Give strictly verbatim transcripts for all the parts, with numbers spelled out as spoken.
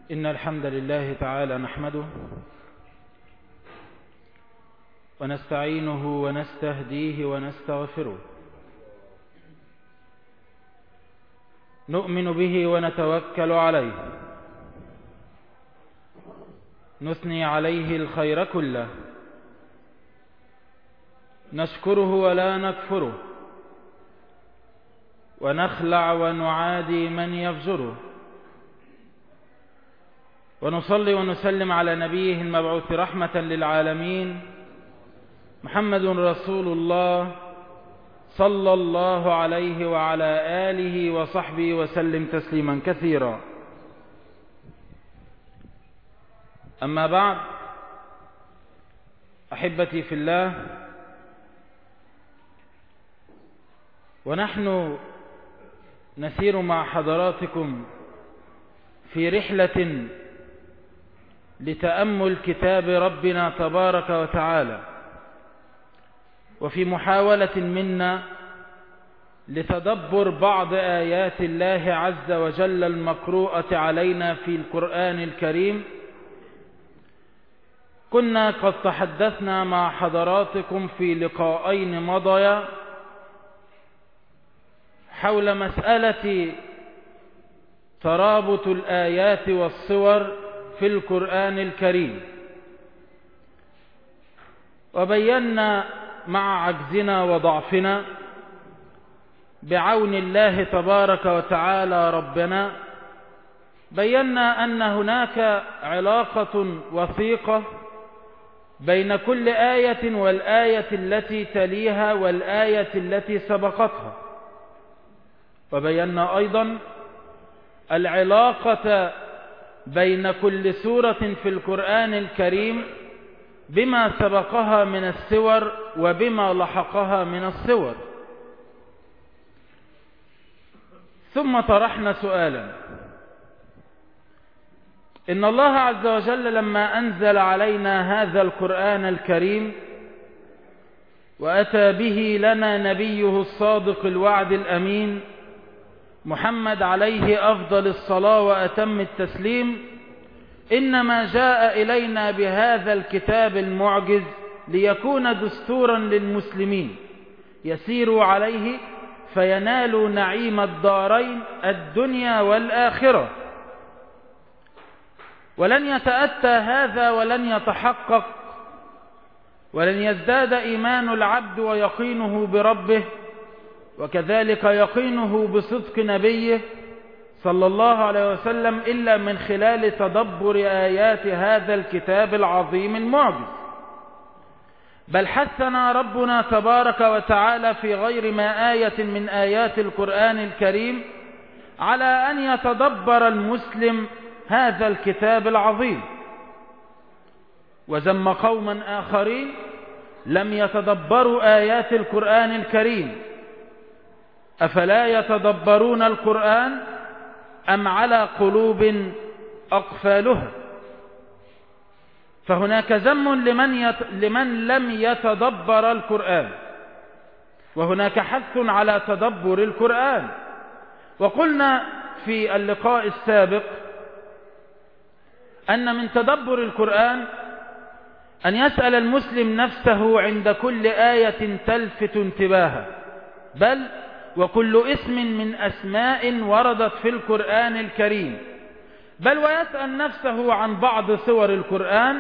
إن الحمد لله تعالى نحمده ونستعينه ونستهديه ونستغفره، نؤمن به ونتوكل عليه، نثني عليه الخير كله، نشكره ولا نكفره، ونخلع ونعادي من يفجره، ونصلي ونسلم على نبيه المبعوث رحمة للعالمين محمد رسول الله صلى الله عليه وعلى آله وصحبه وسلم تسليما كثيرا. أما بعد، أحبتي في الله، ونحن نسير مع حضراتكم في رحلة لتأمل كتاب ربنا تبارك وتعالى، وفي محاولة منا لتدبر بعض آيات الله عز وجل المقروءة علينا في القرآن الكريم. كنا قد تحدثنا مع حضراتكم في لقاءين مضيا حول مسألة ترابط الآيات والصور في القرآن الكريم، وبينا مع عجزنا وضعفنا بعون الله تبارك وتعالى ربنا، بينا أن هناك علاقة وثيقة بين كل آية والآية التي تليها والآية التي سبقتها، وبينا أيضا العلاقة بين كل سورة في القرآن الكريم بما سبقها من السور وبما لحقها من السور. ثم طرحنا سؤالا: إن الله عز وجل لما أنزل علينا هذا القرآن الكريم وأتى به لنا نبيه الصادق الوعد الأمين محمد عليه أفضل الصلاة وأتم التسليم، إنما جاء إلينا بهذا الكتاب المعجز ليكون دستورا للمسلمين يسيروا عليه فينالوا نعيم الدارين الدنيا والآخرة. ولن يتأتى هذا ولن يتحقق ولن يزداد إيمان العبد ويقينه بربه وكذلك يقينه بصدق نبيه صلى الله عليه وسلم إلا من خلال تدبر آيات هذا الكتاب العظيم المعجز. بل حثنا ربنا تبارك وتعالى في غير ما آية من آيات القرآن الكريم على أن يتدبر المسلم هذا الكتاب العظيم، وذم قوما آخرين لم يتدبروا آيات القرآن الكريم. أفلا يتدبرون القرآن أم على قلوب أقفالها؟ فهناك ذم لمن, يت... لمن لم يتدبر القرآن، وهناك حث على تدبر القرآن. وقلنا في اللقاء السابق أن من تدبر القرآن أن يسأل المسلم نفسه عند كل آية تلفت انتباهه، بل وكل اسم من أسماء وردت في القرآن الكريم، بل ويسأل نفسه عن بعض سور القرآن: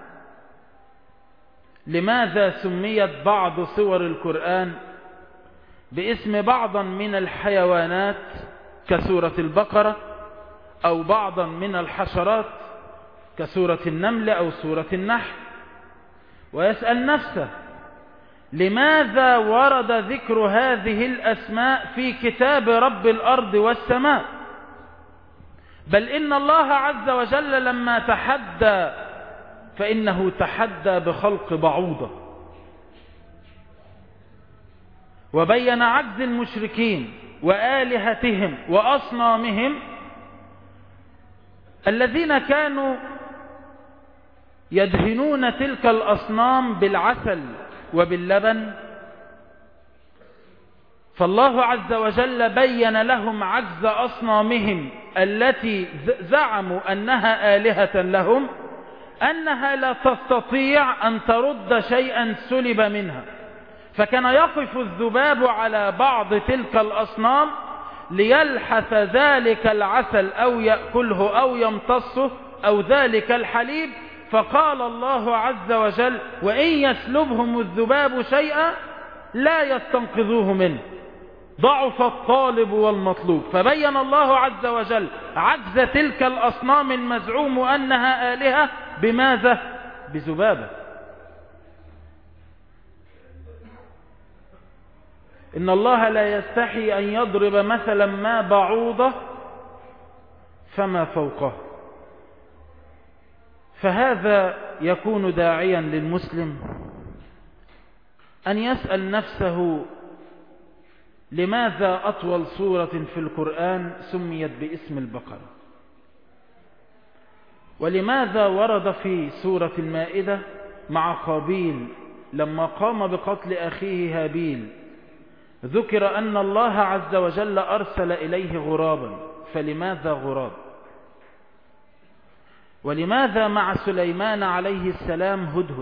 لماذا سميت بعض سور القرآن باسم بعضا من الحيوانات كسورة البقرة، أو بعضا من الحشرات كسورة النمل أو سورة النحل؟ ويسأل نفسه: لماذا ورد ذكر هذه الأسماء في كتاب رب الأرض والسماء؟ بل إن الله عز وجل لما تحدى فإنه تحدى بخلق بعوضة، وبين عجز المشركين وآلهتهم وأصنامهم الذين كانوا يدهنون تلك الأصنام بالعسل وباللبن، فالله عز وجل بين لهم عجز أصنامهم التي زعموا أنها آلهة لهم، أنها لا تستطيع أن ترد شيئا سلب منها. فكان يقف الذباب على بعض تلك الأصنام ليلحث ذلك العسل أو يأكله أو يمتصه أو ذلك الحليب، فقال الله عز وجل: وإن يسلبهم الذباب شيئا لا يستنقذوه منه، ضعف الطالب والمطلوب. فبين الله عز وجل عجز تلك الأصنام المزعوم أنها آلهة بماذا؟ بذبابة. إن الله لا يستحي أن يضرب مثلا ما بعوضة فما فوقه. فهذا يكون داعيا للمسلم أن يسأل نفسه: لماذا أطول سورة في القرآن سميت باسم البقرة؟ ولماذا ورد في سورة المائدة مع قابيل لما قام بقتل أخيه هابيل ذكر أن الله عز وجل أرسل إليه غرابا؟ فلماذا غراب؟ ولماذا مع سليمان عليه السلام هدهد؟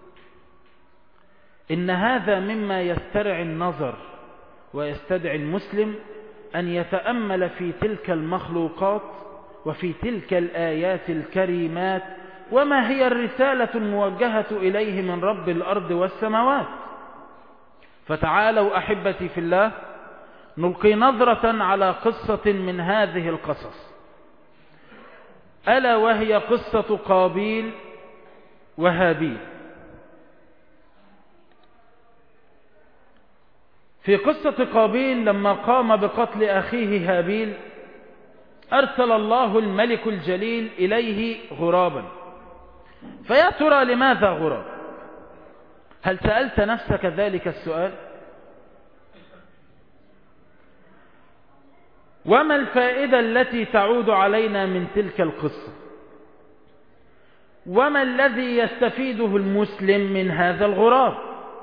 إن هذا مما يسترعي النظر ويستدعي المسلم أن يتأمل في تلك المخلوقات وفي تلك الآيات الكريمات، وما هي الرسالة الموجهة إليه من رب الأرض والسماوات. فتعالوا أحبتي في الله نلقي نظرة على قصة من هذه القصص، ألا وهي قصة قابيل وهابيل. في قصة قابيل لما قام بقتل أخيه هابيل أرسل الله الملك الجليل إليه غرابا. فيا ترى لماذا غراب؟ هل سألت نفسك ذلك السؤال؟ وما الفائدة التي تعود علينا من تلك القصة؟ وما الذي يستفيده المسلم من هذا الغراب؟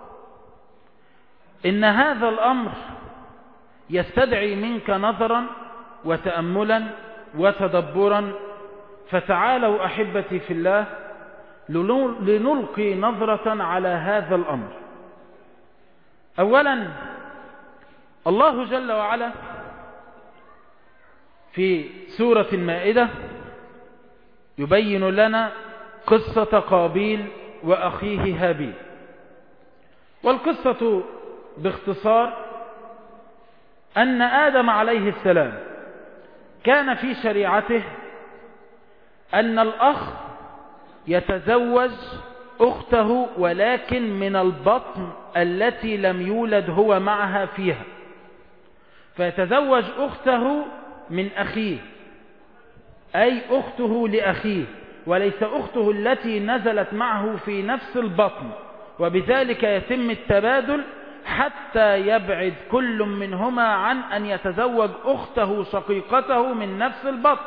إن هذا الأمر يستدعي منك نظرا وتأملا وتدبرا. فتعالوا أحبتي في الله لنلقي نظرة على هذا الأمر. أولا، الله جل وعلا في سورة المائدة يبين لنا قصة قابيل وأخيه هابيل. والقصة باختصار أن آدم عليه السلام كان في شريعته أن الأخ يتزوج أخته ولكن من البطن التي لم يولد هو معها فيها، فيتزوج أخته من أخيه، أي أخته لأخيه، وليس أخته التي نزلت معه في نفس البطن. وبذلك يتم التبادل حتى يبعد كل منهما عن أن يتزوج أخته شقيقته من نفس البطن.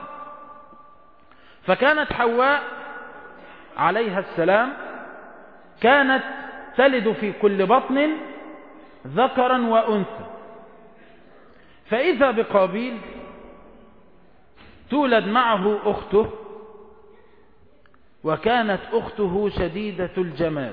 فكانت حواء عليها السلام كانت تلد في كل بطن ذكرا وأنثى. فإذا بقابيل تولد معه أخته، وكانت أخته شديدة الجمال.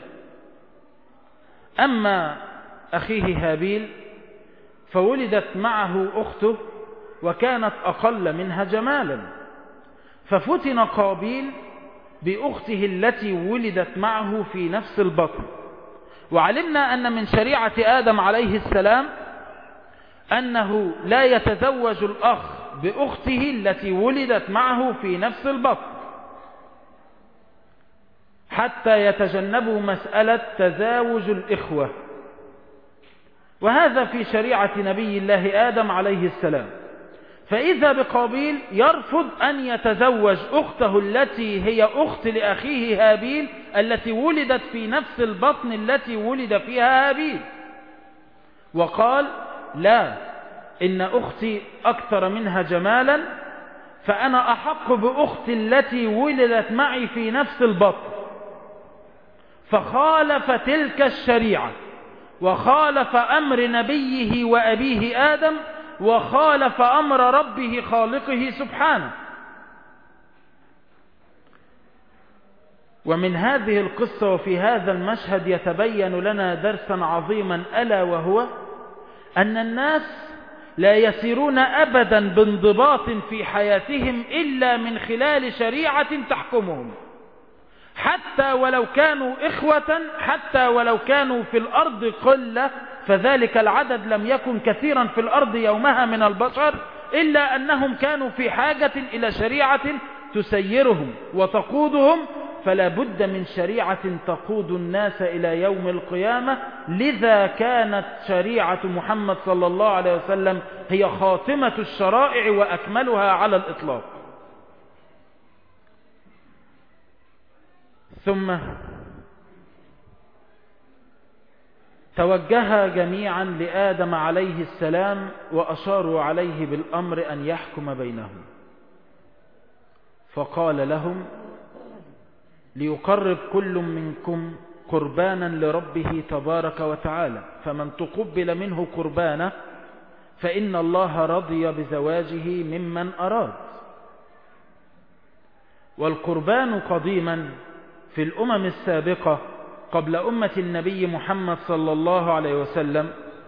أما أخيه هابيل فولدت معه أخته وكانت أقل منها جمالا، ففتن قابيل بأخته التي ولدت معه في نفس البطن. وعلمنا أن من شريعة آدم عليه السلام أنه لا يتزوج الأخ بأخته التي ولدت معه في نفس البطن حتى يتجنبوا مسألة تزاوج الإخوة، وهذا في شريعة نبي الله آدم عليه السلام. فإذا بقابيل يرفض أن يتزوج أخته التي هي أخت لأخيه هابيل التي ولدت في نفس البطن التي ولد فيها هابيل، وقال: لا، إن أختي أكثر منها جمالا، فأنا أحق بأختي التي ولدت معي في نفس البطن. فخالف تلك الشريعة وخالف أمر نبيه وأبيه آدم، وخالف أمر ربه خالقه سبحانه. ومن هذه القصة وفي هذا المشهد يتبين لنا درسا عظيما، ألا وهو أن الناس لا يسيرون أبدا بانضباط في حياتهم إلا من خلال شريعة تحكمهم، حتى ولو كانوا إخوة، حتى ولو كانوا في الأرض قلة، فذلك العدد لم يكن كثيرا في الأرض يومها من البشر، إلا أنهم كانوا في حاجة إلى شريعة تسيرهم وتقودهم، فلا بد من شريعة تقود الناس إلى يوم القيامة. لذا كانت شريعة محمد صلى الله عليه وسلم هي خاتمة الشرائع وأكملها على الإطلاق. ثم توجه جميعا لآدم عليه السلام وأشاروا عليه بالأمر أن يحكم بينهم، فقال لهم: ليقرب كل منكم قربانا لربه تبارك وتعالى، فمن تقبل منه قربانه فإن الله رضي بزواجه ممن أراد. والقربان قديما في الأمم السابقة قبل أمة النبي محمد صلى الله عليه وسلم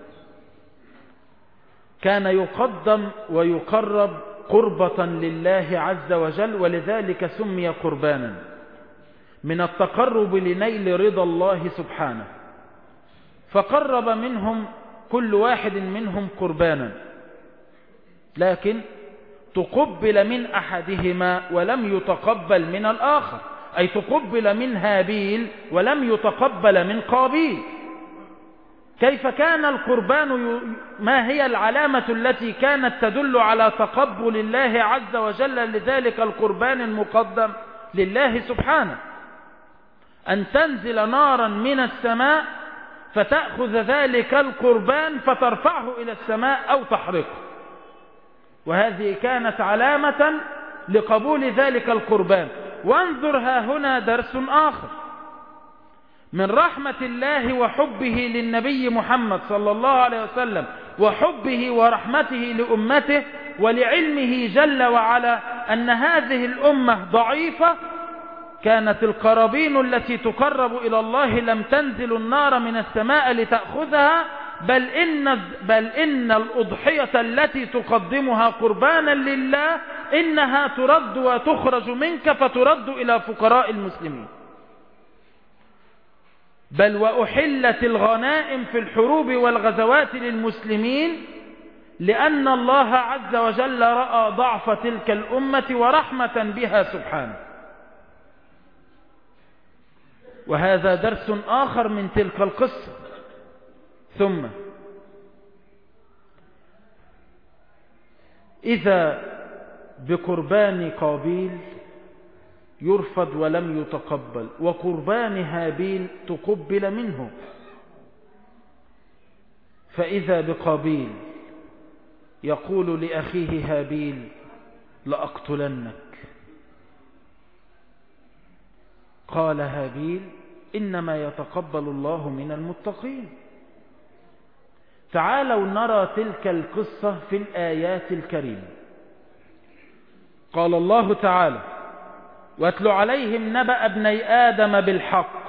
كان يقدم ويقرب قربة لله عز وجل، ولذلك سمي قربانا، من التقرب لنيل رضا الله سبحانه. فقرب منهم كل واحد منهم قربانا، لكن تقبل من أحدهما ولم يتقبل من الآخر، أي تقبل من هابيل ولم يتقبل من قابيل. كيف كان القربان؟ ما هي العلامة التي كانت تدل على تقبل الله عز وجل لذلك القربان المقدم لله سبحانه؟ أن تنزل نارا من السماء فتأخذ ذلك القربان فترفعه إلى السماء أو تحرقه، وهذه كانت علامة لقبول ذلك القربان. وانظر ها هنا درس آخر من رحمة الله وحبه للنبي محمد صلى الله عليه وسلم، وحبه ورحمته لأمته، ولعلمه جل وعلا أن هذه الأمة ضعيفة. كانت القرابين التي تقرب إلى الله لم تنزل النار من السماء لتأخذها، بل إن, بل إن الأضحية التي تقدمها قربانا لله إنها ترد وتخرج منك فترد إلى فقراء المسلمين. بل وأحلت الغنائم في الحروب والغزوات للمسلمين، لأن الله عز وجل رأى ضعف تلك الأمة ورحمة بها سبحانه. وهذا درس آخر من تلك القصة. ثم إذا بقربان قابيل يرفض ولم يتقبل، وقربان هابيل تقبل منه، فإذا بقابيل يقول لأخيه هابيل: لأقتلنك. قال هابيل: إنما يتقبل الله من المتقين. تعالوا نرى تلك القصة في الآيات الكريمة. قال الله تعالى: واتل عليهم نبأ ابني آدم بالحق.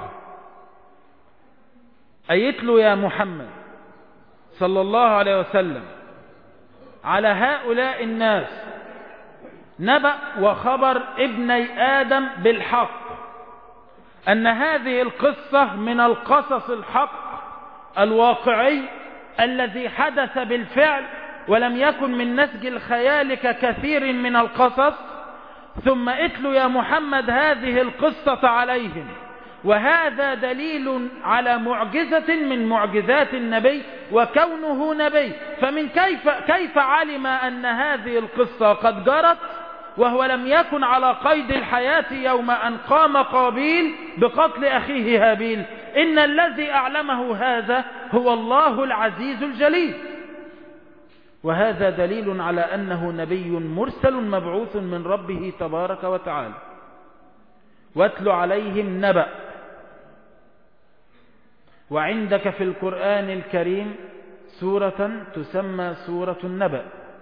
أيتلو يا محمد صلى الله عليه وسلم على هؤلاء الناس نبأ وخبر ابني آدم بالحق، أن هذه القصة من القصص الحق الواقعي الذي حدث بالفعل، ولم يكن من نسج الخيال ككثير من القصص. ثم اتلو يا محمد هذه القصة عليهم، وهذا دليل على معجزة من معجزات النبي وكونه نبي. فمن كيف, كيف علم أن هذه القصة قد جرت وهو لم يكن على قيد الحياة يوم أن قام قابيل بقتل أخيه هابيل؟ إن الذي أعلمه هذا هو الله العزيز الجليل. وهذا دليل على أنه نبي مرسل مبعوث من ربه تبارك وتعالى. واتل عليهم نبأ. وعندك في القرآن الكريم سورة تسمى سورة النبأ،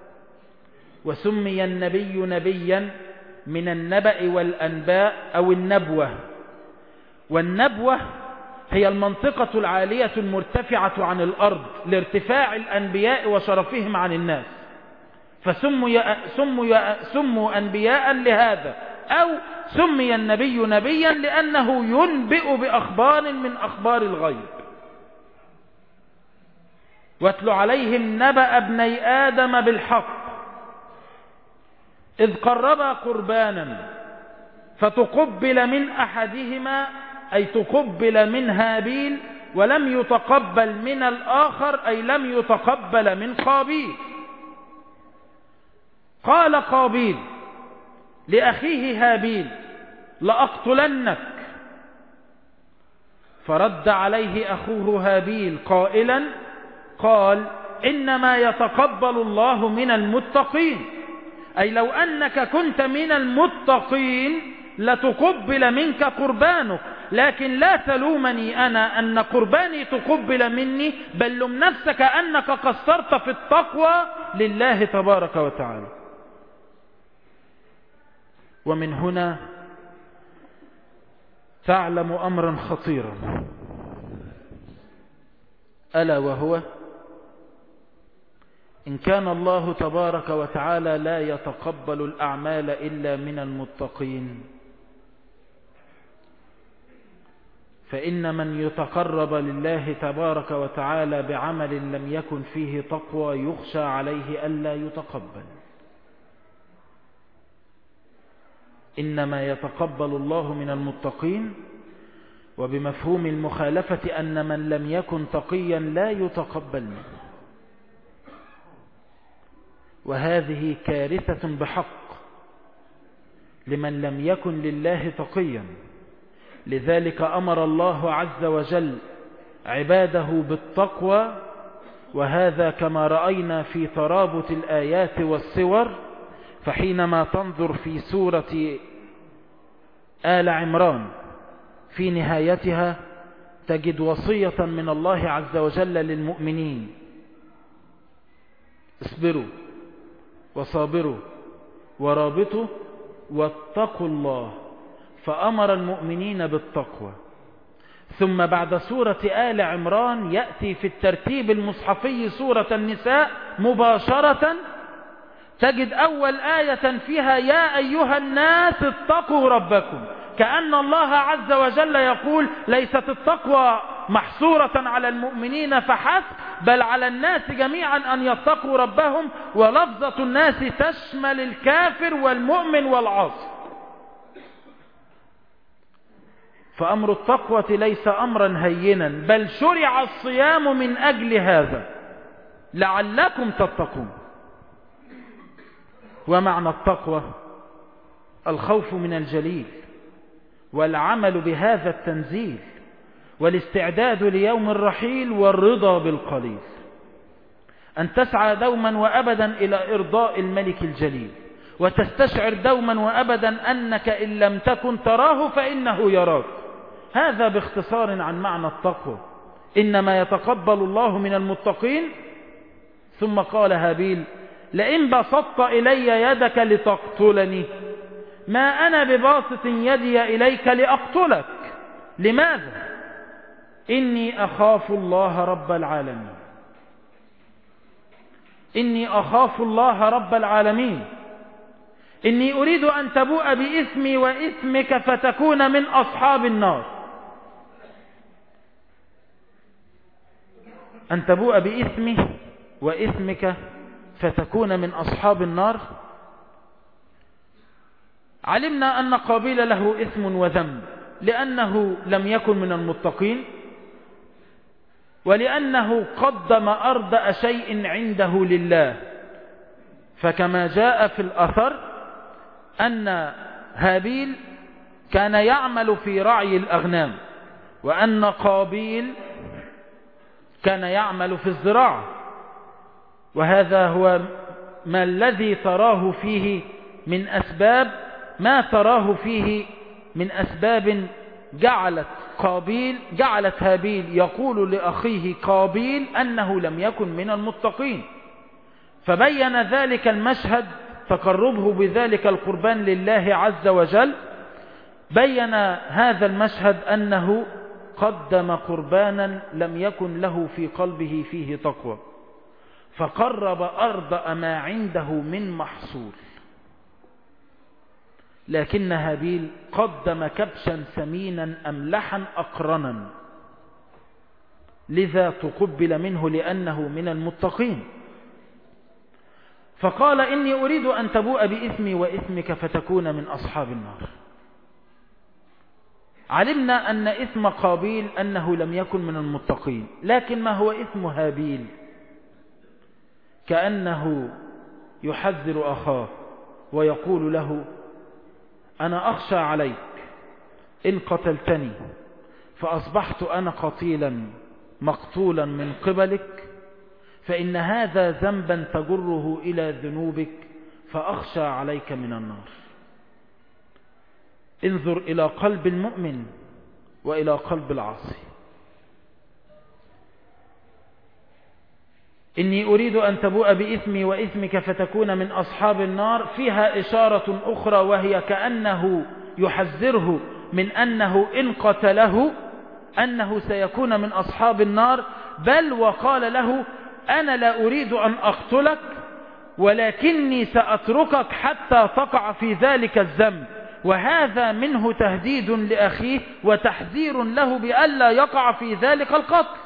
وسمي النبي نبيا من النبأ والأنباء أو النبوة. والنبوة هي المنطقة العالية المرتفعة عن الأرض لارتفاع الأنبياء وشرفهم عن الناس، فسموا سموا سموا أنبياء لهذا، أو سمي النبي نبيا لأنه ينبئ بأخبار من أخبار الغيب. واتل عليهم نبأ ابني آدم بالحق إذ قربا قربانا فتقبل من أحدهما، أي تقبل من هابيل، ولم يتقبل من الآخر، أي لم يتقبل من قابيل. قال قابيل لأخيه هابيل لأقتلنك، فرد عليه أخوه هابيل قائلا قال إنما يتقبل الله من المتقين، أي لو أنك كنت من المتقين لتقبل منك قربانك، لكن لا تلومني أنا أن قرباني تقبل مني، بل لم نفسك أنك قصرت في التقوى لله تبارك وتعالى. ومن هنا تعلم أمرا خطيرا، ألا وهو إن كان الله تبارك وتعالى لا يتقبل الأعمال إلا من المتقين، فإن من يتقرب لله تبارك وتعالى بعمل لم يكن فيه تقوى يخشى عليه ألا يتقبل. إنما يتقبل الله من المتقين، وبمفهوم المخالفة أن من لم يكن تقيا لا يتقبل منه، وهذه كارثة بحق لمن لم يكن لله تقيا. لذلك أمر الله عز وجل عباده بالتقوى، وهذا كما رأينا في ترابط الآيات والصور. فحينما تنظر في سورة آل عمران في نهايتها تجد وصية من الله عز وجل للمؤمنين: اصبروا وصابروا ورابطوا واتقوا الله. فأمر المؤمنين بالتقوى. ثم بعد سورة آل عمران يأتي في الترتيب المصحفي سورة النساء مباشرة، تجد أول آية فيها: يا أيها الناس اتقوا ربكم. كأن الله عز وجل يقول ليست التقوى محصورة على المؤمنين فحسب، بل على الناس جميعا أن يتقوا ربهم، ولفظة الناس تشمل الكافر والمؤمن والعاصي. فأمر التقوى ليس أمرا هينا، بل شرع الصيام من أجل هذا لعلكم تتقون. ومعنى التقوى الخوف من الجليل، والعمل بهذا التنزيل، والاستعداد ليوم الرحيل، والرضا بالقليل. أن تسعى دوما وأبدا إلى إرضاء الملك الجليل، وتستشعر دوما وأبدا أنك إن لم تكن تراه فإنه يراك. هذا باختصار عن معنى التقوى. إنما يتقبل الله من المتقين. ثم قال هابيل: لئن بسطت إلي يدك لتقتلني ما أنا بباسط يدي إليك لأقتلك. لماذا؟ إني أخاف الله رب العالمين. إني أخاف الله رب العالمين. إني أريد أن تبوء بإثمي وإثمك فتكون من أصحاب النار. أن تبوء بإثمي وإثمك فتكون من أصحاب النار. علمنا أن قابيل له إثم وذنب، لأنه لم يكن من المتقين، ولأنه قدم أردأ شيء عنده لله. فكما جاء في الأثر أن هابيل كان يعمل في رعي الأغنام، وأن قابيل كان يعمل في الزراعة. وهذا هو ما الذي تراه فيه من أسباب ما تراه فيه من أسباب جعلت قابيل جعلت هابيل يقول لأخيه قابيل أنه لم يكن من المتقين، فبين ذلك المشهد تقربه بذلك القربان لله عز وجل، بين هذا المشهد أنه قدم قربانا لم يكن له في قلبه فيه تقوى، فقرب أرض ما عنده من محصول. لكن هابيل قدم كبشا سمينا أملحا أقرنا، لذا تقبل منه لأنه من المتقين. فقال إني أريد أن تبوء بإثمي وإثمك فتكون من أصحاب النار. علمنا أن إثم قابيل أنه لم يكن من المتقين، لكن ما هو إثم هابيل؟ كأنه يحذر أخاه ويقول له أنا أخشى عليك إن قتلتني فأصبحت أنا قتيلا مقتولا من قبلك، فإن هذا ذنبا تجره إلى ذنوبك، فأخشى عليك من النار. انظر إلى قلب المؤمن وإلى قلب العاصي. إني أريد أن تبوء بإثمي وإثمك فتكون من أصحاب النار، فيها إشارة أخرى وهي كأنه يحذره من أنه إن قتله أنه سيكون من أصحاب النار، بل وقال له أنا لا أريد أن أقتلك ولكني سأتركك حتى تقع في ذلك الذنب. وهذا منه تهديد لأخيه وتحذير له بألا يقع في ذلك القتل،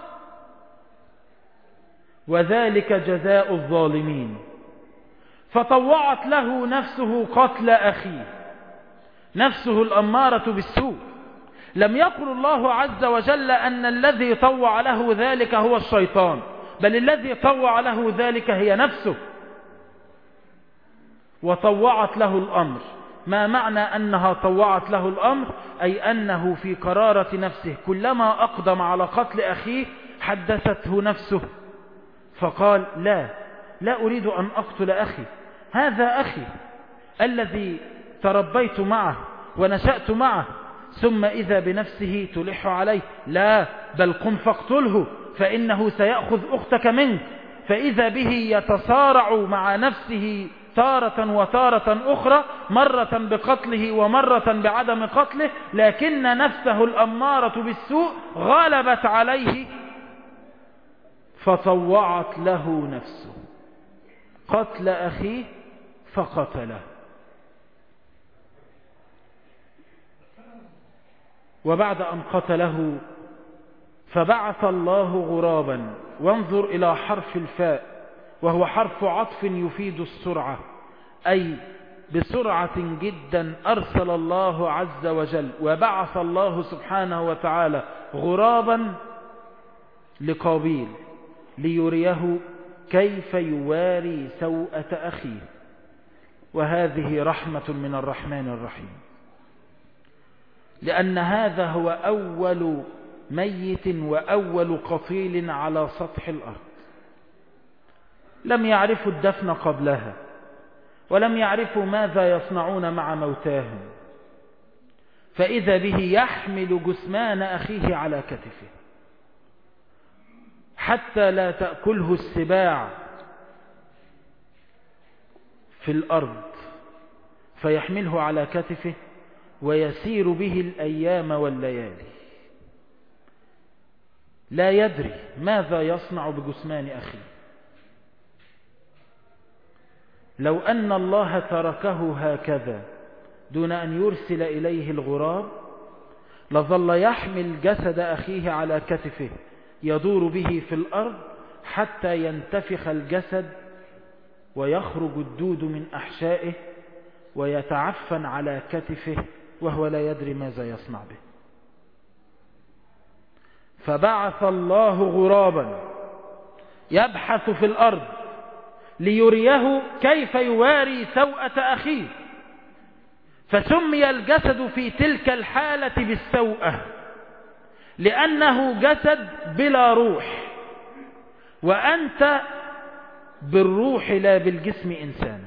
وذلك جزاء الظالمين. فطوعت له نفسه قتل أخيه، نفسه الأمارة بالسوء. لم يقل الله عز وجل أن الذي طوع له ذلك هو الشيطان، بل الذي طوع له ذلك هي نفسه، وطوعت له الأمر. ما معنى أنها طوعت له الأمر؟ أي أنه في قرارة نفسه كلما أقدم على قتل أخيه حدثته نفسه، فقال لا لا أريد أن أقتل أخي، هذا أخي الذي تربيت معه ونشأت معه. ثم إذا بنفسه تلح عليه، لا بل قم فاقتله فإنه سيأخذ أختك منك. فإذا به يتصارع مع نفسه تارة وتارة أخرى، مرة بقتله ومرة بعدم قتله، لكن نفسه الأمارة بالسوء غلبت عليه فطوعت له نفسه قتل أخيه فقتله. وبعد أن قتله فبعث الله غرابا، وانظر إلى حرف الفاء وهو حرف عطف يفيد السرعة، أي بسرعة جدا أرسل الله عز وجل وبعث الله سبحانه وتعالى غرابا لقابيل ليريه كيف يواري سوءة أخيه. وهذه رحمة من الرحمن الرحيم، لأن هذا هو أول ميت وأول قتيل على سطح الأرض. لم يعرفوا الدفن قبلها، ولم يعرفوا ماذا يصنعون مع موتاهم، فإذا به يحمل جثمان أخيه على كتفه حتى لا تأكله السباع في الأرض، فيحمله على كتفه ويسير به الأيام والليالي، لا يدري ماذا يصنع بجثمان أخيه. لو أن الله تركه هكذا دون أن يرسل إليه الغراب لظل يحمل جسد أخيه على كتفه يدور به في الأرض حتى ينتفخ الجسد ويخرج الدود من أحشائه ويتعفن على كتفه وهو لا يدري ماذا يصنع به. فبعث الله غرابا يبحث في الأرض ليريه كيف يواري سوءة أخيه، فسمي الجسد في تلك الحالة بالسوءة لأنه جسد بلا روح، وأنت بالروح لا بالجسم إنسان.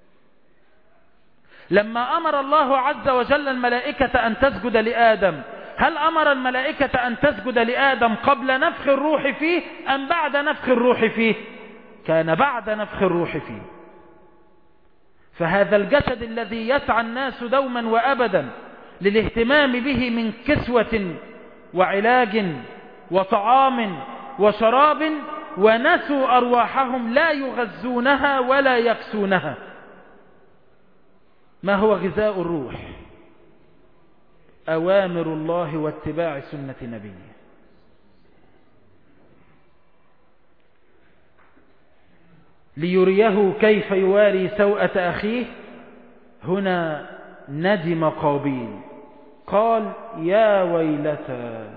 لما أمر الله عز وجل الملائكة أن تسجد لآدم هل أمر الملائكة أن تسجد لآدم قبل نفخ الروح فيه أم بعد نفخ الروح فيه؟ كان بعد نفخ الروح فيه. فهذا الجسد الذي يسعى الناس دوما وأبدا للاهتمام به من كسوة وعلاج وطعام وشراب، ونسوا أرواحهم لا يغذونها ولا يكسونها. ما هو غذاء الروح؟ أوامر الله واتباع سنة نبيه. ليريه كيف يواري سوءة أخيه. هنا ندم قابيل، قال يا ويلتى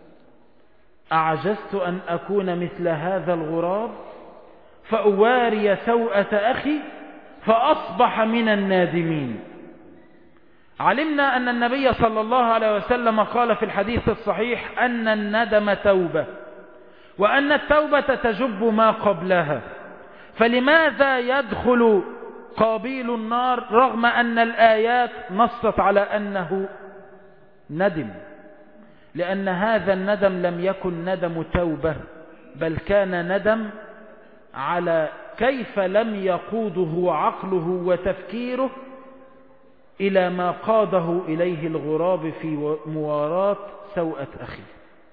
أعجزت أن أكون مثل هذا الغراب فأواري سوءة أخي فأصبح من النادمين. علمنا أن النبي صلى الله عليه وسلم قال في الحديث الصحيح أن الندم توبة، وأن التوبة تجب ما قبلها. فلماذا يدخل قابيل النار رغم أن الآيات نصت على أنه ندم؟ لأن هذا الندم لم يكن ندم توبة، بل كان ندم على كيف لم يقوده عقله وتفكيره إلى ما قاده إليه الغراب في مواراة سوءة أخيه.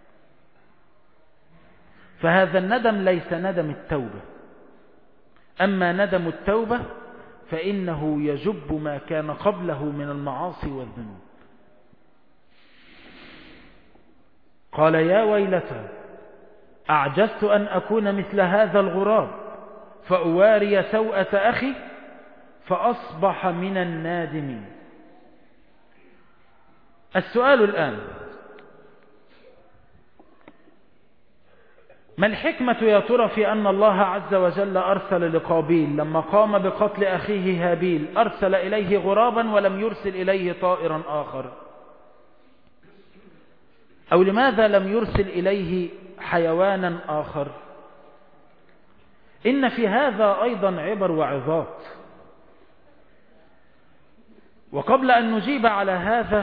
فهذا الندم ليس ندم التوبة. أما ندم التوبة فإنه يجب ما كان قبله من المعاصي والذنوب. قال يا ويلتى أعجزت أن أكون مثل هذا الغراب فأواري سوءة أخي فأصبح من النادمين. السؤال الآن: ما الحكمة يا ترى في أن الله عز وجل أرسل لقابيل لما قام بقتل أخيه هابيل أرسل إليه غرابا ولم يرسل إليه طائرا آخر؟ أو لماذا لم يرسل إليه حيوانا آخر؟ إن في هذا أيضا عبر وعظات. وقبل أن نجيب على هذا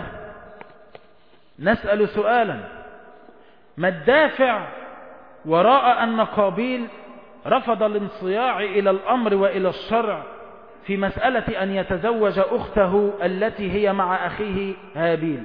نسأل سؤالا: ما الدافع وراء أن قابيل رفض الانصياع إلى الأمر وإلى الشرع في مسألة أن يتزوج أخته التي هي مع أخيه هابيل؟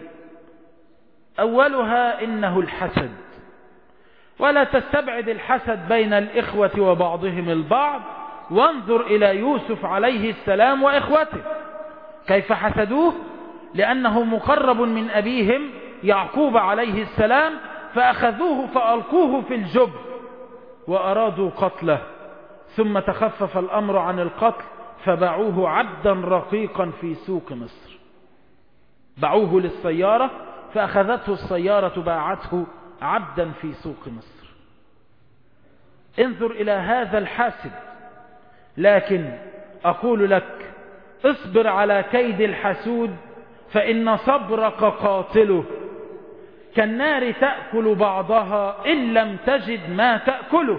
أولها إنه الحسد، ولا تستبعد الحسد بين الإخوة وبعضهم البعض، وانظر إلى يوسف عليه السلام وإخوته كيف حسدوه، لأنه مقرب من أبيهم يعقوب عليه السلام، فأخذوه فألقوه في الجب وأرادوا قتله، ثم تخفف الأمر عن القتل فباعوه عبدا رقيقا في سوق مصر. باعوه للسيارة فأخذته السيارة باعته عبدا في سوق مصر. انظر إلى هذا الحاسد. لكن أقول لك: اصبر على كيد الحسود فإن صبرك قاتله، كالنار تأكل بعضها إن لم تجد ما تأكله.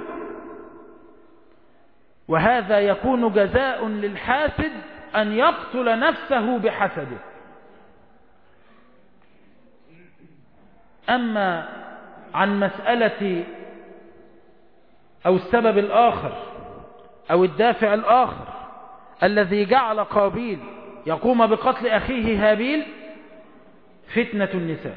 وهذا يكون جزاء للحاسد أن يقتل نفسه بحسده. أما عن مسألة أو السبب الآخر أو الدافع الآخر الذي جعل قابيل يقوم بقتل أخيه هابيل، فتنة النساء.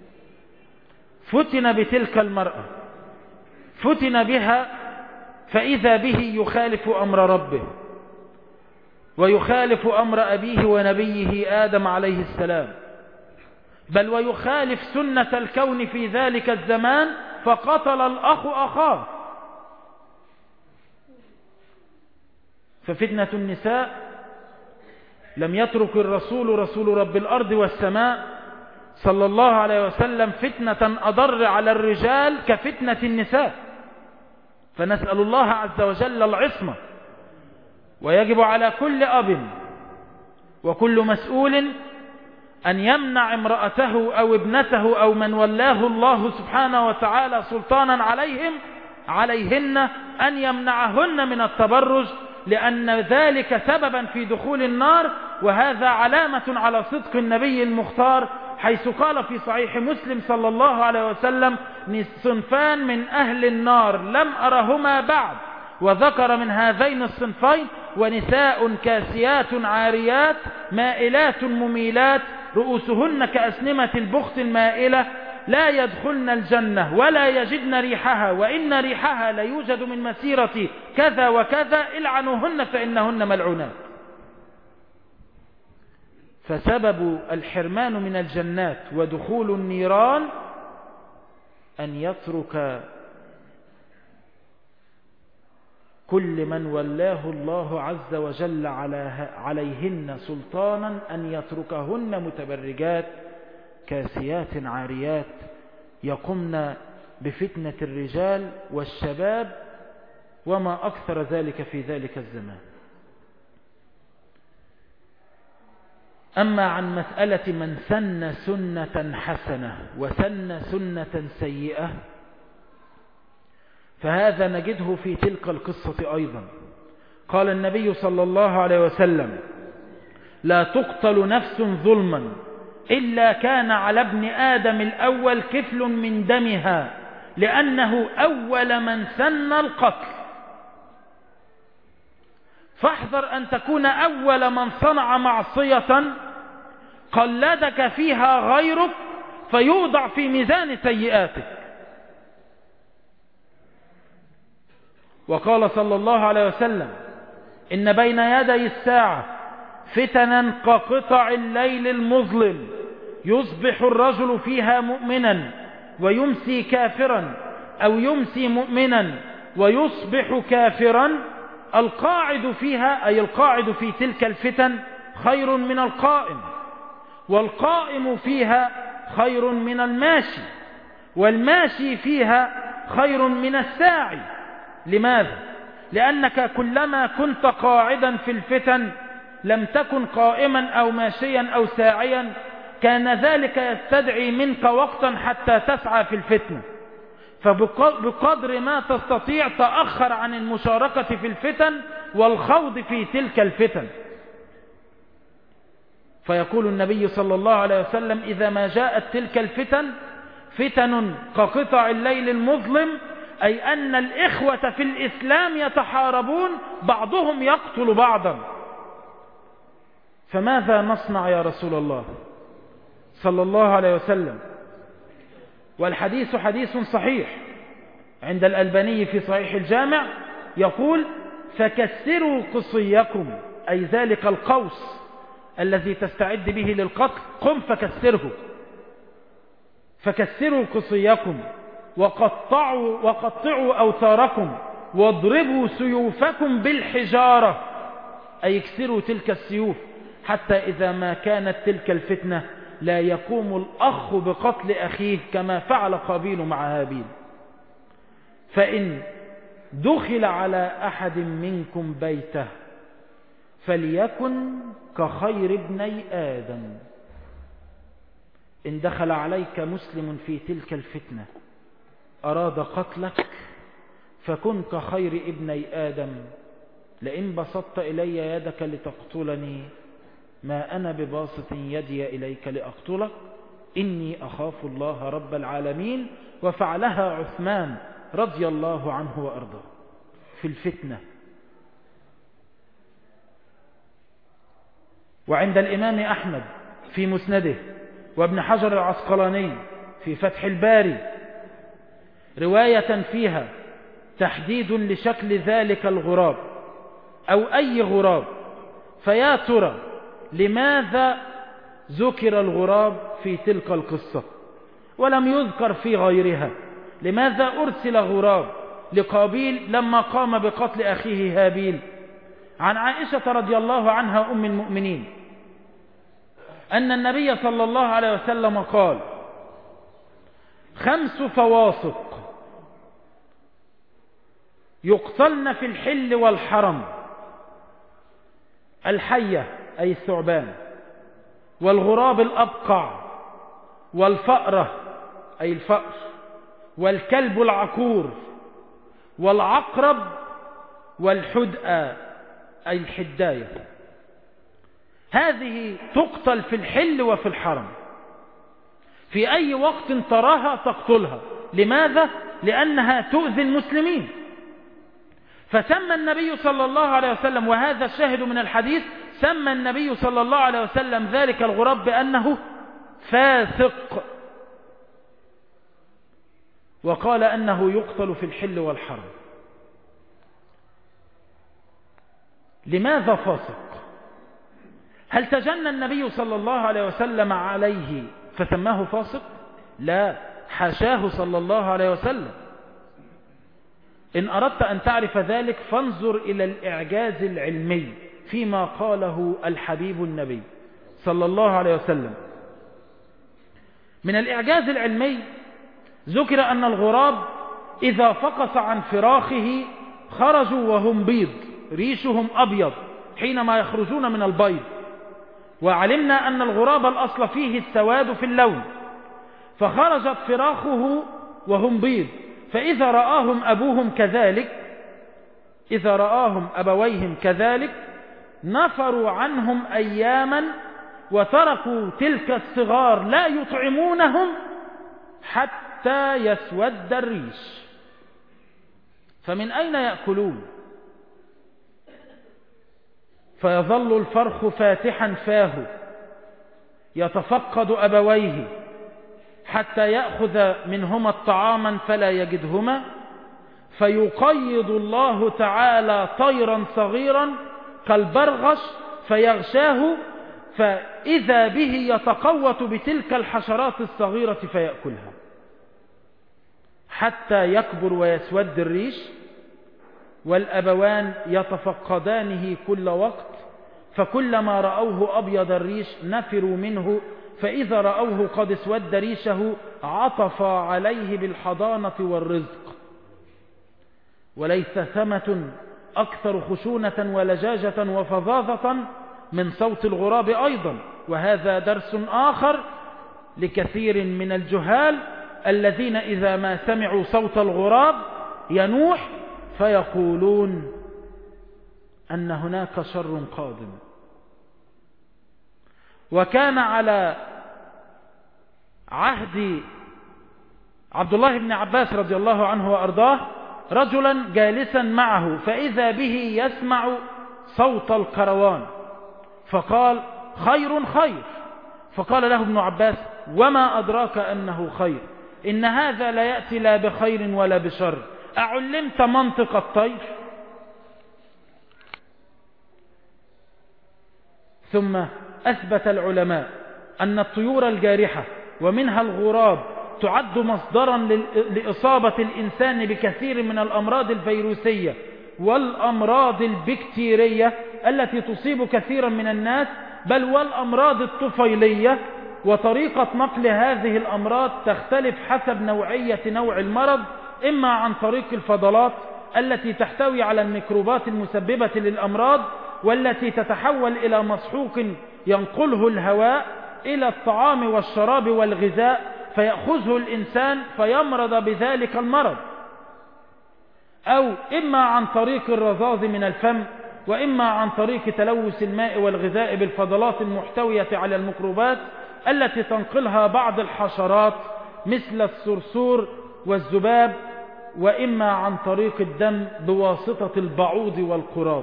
فتن بتلك المرأة، فتن بها فإذا به يخالف أمر ربه ويخالف أمر أبيه ونبيه آدم عليه السلام، بل ويخالف سنة الكون في ذلك الزمان، فقتل الأخ أخاه. ففتنة النساء لم يترك الرسول رسول رب الأرض والسماء صلى الله عليه وسلم فتنة أضر على الرجال كفتنة النساء. فنسأل الله عز وجل العصمة. ويجب على كل أب وكل مسؤول أن يمنع امرأته أو ابنته أو من ولاه الله سبحانه وتعالى سلطانا عليهم عليهن أن يمنعهن من التبرج، لأن ذلك سببا في دخول النار، وهذا علامة على صدق النبي المختار حيث قال في صحيح مسلم صلى الله عليه وسلم: صنفان من أهل النار لم أرهما بعد، وذكر من هذين الصنفين: ونساء كاسيات عاريات مائلات مميلات رؤوسهن كأسنمة البخت المائلة لا يدخلن الجنة ولا يجدن ريحها، وإن ريحها ليوجد من مسيرة كذا وكذا، العنوهن فإنهن ملعونات. فسبب الحرمان من الجنات ودخول النيران أن يترك كل من ولاه الله عز وجل عليهن سلطانا أن يتركهن متبرجات كاسيات عاريات يقمن بفتنة الرجال والشباب وما أكثر ذلك في ذلك الزمان. أما عن مسألة من سن سنة حسنة وسن سنة سيئة فهذا نجده في تلك القصة أيضا. قال النبي صلى الله عليه وسلم: لا تقتل نفس ظلما إلا كان على ابن آدم الأول كفل من دمها، لأنه أول من سن القتل. فاحذر أن تكون أول من صنع معصية قلدك فيها غيرك فيوضع في ميزان سيئاتك. وقال صلى الله عليه وسلم: إن بين يدي الساعة فتنا كقطع الليل المظلم يصبح الرجل فيها مؤمنا ويمسي كافرا، أو يمسي مؤمنا ويصبح كافرا. القاعد فيها أي القاعد في تلك الفتن خير من القائم، والقائم فيها خير من الماشي، والماشي فيها خير من الساعي. لماذا؟ لأنك كلما كنت قاعدا في الفتن لم تكن قائما أو ماشيا أو ساعيا كان ذلك يستدعي منك وقتا حتى تسعى في الفتنة، فبقدر ما تستطيع تأخر عن المشاركة في الفتن والخوض في تلك الفتن. فيقول النبي صلى الله عليه وسلم: إذا ما جاءت تلك الفتن فتن كقطع الليل المظلم، أي أن الإخوة في الإسلام يتحاربون بعضهم يقتل بعضا. فماذا نصنع يا رسول الله صلى الله عليه وسلم؟ والحديث حديث صحيح عند الألباني في صحيح الجامع، يقول: فكسروا قصيكم، أي ذلك القوس الذي تستعد به للقتل قم فكسره. فكسروا قصيكم وقطعوا, وقطعوا أوتاركم واضربوا سيوفكم بالحجارة، أي اكسروا تلك السيوف حتى إذا ما كانت تلك الفتنة لا يقوم الأخ بقتل أخيه كما فعل قابيل مع هابيل. فإن دخل على أحد منكم بيته فليكن كخير ابني آدم. إن دخل عليك مسلم في تلك الفتنة أراد قتلك فكن كخير ابني آدم. لئن بسطت إلي يدك لتقتلني ما أنا بباسط يدي إليك لأقتلك إني أخاف الله رب العالمين. وفعلها عثمان رضي الله عنه وأرضاه في الفتنة. وعند الإمام أحمد في مسنده وابن حجر العسقلاني في فتح الباري رواية فيها تحديد لشكل ذلك الغراب أو أي غراب. فيا ترى لماذا ذكر الغراب في تلك القصة ولم يذكر في غيرها؟ لماذا أرسل غراب لقابيل لما قام بقتل أخيه هابيل؟ عن عائشة رضي الله عنها أم المؤمنين أن النبي صلى الله عليه وسلم قال: خمس فواسق يقتلن في الحل والحرم: الحية أي الثعبان، والغراب الأبقع، والفأرة أي الفأر، والكلب العقور، والعقرب، والحدأة أي الحداية. هذه تقتل في الحل وفي الحرم. في أي وقت تراها تقتلها. لماذا؟ لأنها تؤذي المسلمين. فسمى النبي صلى الله عليه وسلم، وهذا الشاهد من الحديث، سمى النبي صلى الله عليه وسلم ذلك الغراب بأنه فاسق، وقال أنه يقتل في الحل والحرم. لماذا فاسق؟ هل تجنى النبي صلى الله عليه وسلم عليه فسماه فاسق؟ لا، حاشاه صلى الله عليه وسلم. إن أردت أن تعرف ذلك فانظر إلى الإعجاز العلمي فيما قاله الحبيب النبي صلى الله عليه وسلم. من الإعجاز العلمي ذكر أن الغراب إذا فقس عن فراخه خرجوا وهم بيض، ريشهم أبيض حينما يخرجون من البيض، وعلمنا أن الغراب الأصل فيه السواد في اللون، فخرجت فراخه وهم بيض، فإذا رآهم أبوهم كذلك، إذا رآهم أبويهم كذلك نفروا عنهم أياما وتركوا تلك الصغار لا يطعمونهم حتى يسود الريش. فمن أين يأكلون؟ فيظل الفرخ فاتحا فاه يتفقد أبويه حتى يأخذ منهما الطعاما فلا يجدهما، فيقيض الله تعالى طيرا صغيرا كالبرغش فيغشاه، فإذا به يتقوت بتلك الحشرات الصغيرة فيأكلها حتى يكبر ويسود الريش، والأبوان يتفقدانه كل وقت، فكلما رأوه أبيض الريش نفروا منه، فإذا رأوه قد اسود ريشه عطف عليه بالحضانة والرزق. وليس ثمة أكثر خشونة ولجاجة وفظاظة من صوت الغراب أيضا. وهذا درس آخر لكثير من الجهال الذين إذا ما سمعوا صوت الغراب ينوح فيقولون أن هناك شر قادم. وكان على عهد عبد الله بن عباس رضي الله عنه وأرضاه رجلا جالسا معه، فإذا به يسمع صوت الكروان، فقال خير خير. فقال له ابن عباس وما أدراك أنه خير؟ إن هذا لا يأتي لا بخير ولا بشر، أعلمت منطق الطير؟ ثم أثبت العلماء أن الطيور الجارحة ومنها الغراب تعد مصدرا لإصابة الإنسان بكثير من الأمراض الفيروسية والأمراض البكتيرية التي تصيب كثيرا من الناس، بل والأمراض الطفيلية. وطريقة نقل هذه الأمراض تختلف حسب نوعية نوع المرض، إما عن طريق الفضلات التي تحتوي على الميكروبات المسببة للأمراض، والتي تتحول إلى مسحوق ينقله الهواء إلى الطعام والشراب والغذاء فيأخذه الإنسان فيمرض بذلك المرض، أو إما عن طريق الرذاذ من الفم، وإما عن طريق تلوث الماء والغذاء بالفضلات المحتوية على الميكروبات التي تنقلها بعض الحشرات مثل الصرصور والذباب، وإما عن طريق الدم بواسطة البعوض والقراض.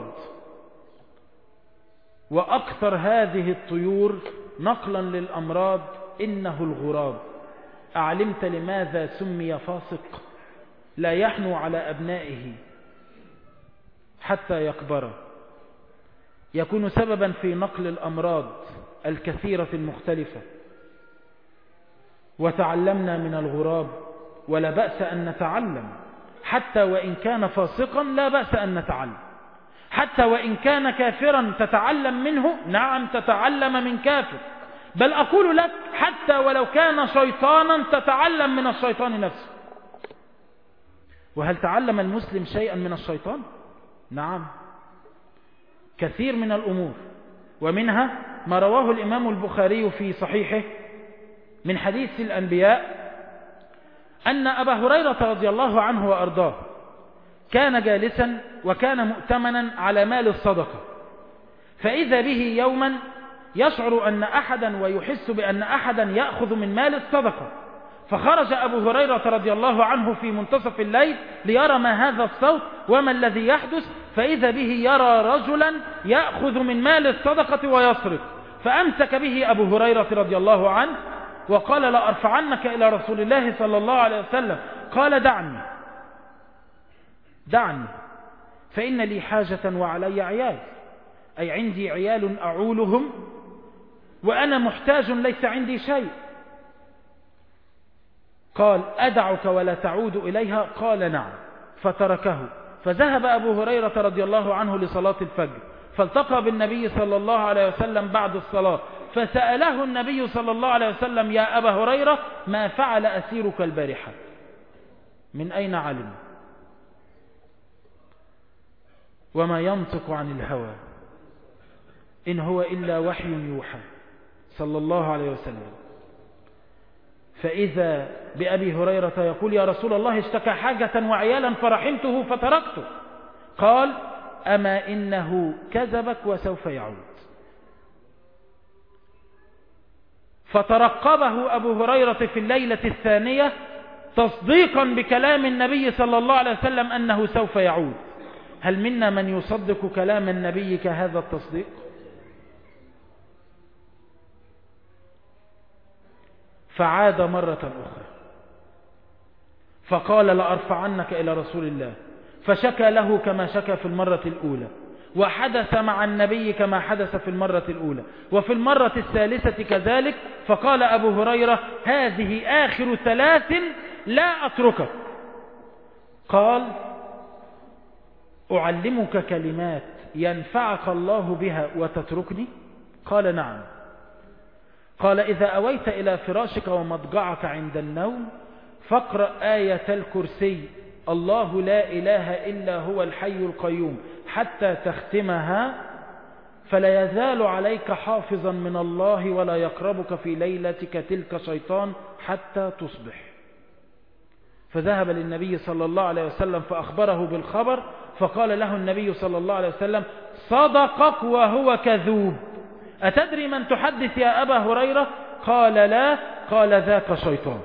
وأكثر هذه الطيور نقلا للأمراض إنه الغراب. أعلمت لماذا سمي فاسق؟ لا يحنو على أبنائه حتى يكبر، يكون سببا في نقل الأمراض الكثيرة المختلفة. وتعلمنا من الغراب، ولا بأس أن نتعلم، حتى وإن كان فاسقا لا بأس أن نتعلم، حتى وإن كان كافرا تتعلم منه، نعم تتعلم من كافر، بل أقول لك حتى ولو كان شيطانا تتعلم من الشيطان نفسه. وهل تعلم المسلم شيئا من الشيطان؟ نعم، كثير من الأمور، ومنها ما رواه الإمام البخاري في صحيحه من حديث الأنبياء أن أبا هريرة رضي الله عنه وأرضاه كان جالسا وكان مؤتمنا على مال الصدقة، فإذا به يوما يشعر أن أحدا ويحس بأن أحدا يأخذ من مال الصدقة، فخرج أبو هريرة رضي الله عنه في منتصف الليل ليرى ما هذا الصوت وما الذي يحدث، فإذا به يرى رجلا يأخذ من مال الصدقة ويسرق، فأمسك به أبو هريرة رضي الله عنه وقال: لأرفعنك إلى رسول الله صلى الله عليه وسلم. قال: دعني دعني فإن لي حاجة وعلي عيال، أي عندي عيال أعولهم وأنا محتاج ليس عندي شيء. قال: أدعك ولا تعود إليها؟ قال: نعم. فتركه، فذهب أبو هريرة رضي الله عنه لصلاة الفجر، فالتقى بالنبي صلى الله عليه وسلم بعد الصلاة، فسأله النبي صلى الله عليه وسلم: يا أبا هريرة، ما فعل أسيرك البارحة؟ من أين علم؟ وما ينطق عن الهوى إن هو إلا وحي يوحى صلى الله عليه وسلم. فإذا بأبي هريرة يقول: يا رسول الله، اشتكى حاجة وعيالا فرحمته فتركته. قال: أما إنه كذبك وسوف يعود. فترقبه أبو هريرة في الليلة الثانية تصديقا بكلام النبي صلى الله عليه وسلم أنه سوف يعود. هل منا من يصدق كلام النبي كهذا التصديق؟ فعاد مرة أخرى فقال: لأرفعنك إلى رسول الله، فشكى له كما شكى في المرة الأولى، وحدث مع النبي كما حدث في المرة الأولى، وفي المرة الثالثة كذلك. فقال أبو هريرة: هذه آخر ثلاث لا أتركك. قال: أعلمك كلمات ينفعك الله بها وتتركني؟ قال: نعم. قال: إذا أويت إلى فراشك ومضجعك عند النوم فاقرأ آية الكرسي: الله لا إله إلا هو الحي القيوم، حتى تختمها، فلا يزال عليك حافظا من الله ولا يقربك في ليلتك تلك شيطان حتى تصبح. فذهب للنبي صلى الله عليه وسلم فأخبره بالخبر، فقال له النبي صلى الله عليه وسلم: صدقك وهو كذوب. أتدري من تحدث يا أبا هريرة؟ قال: لا. قال: ذاك شيطان.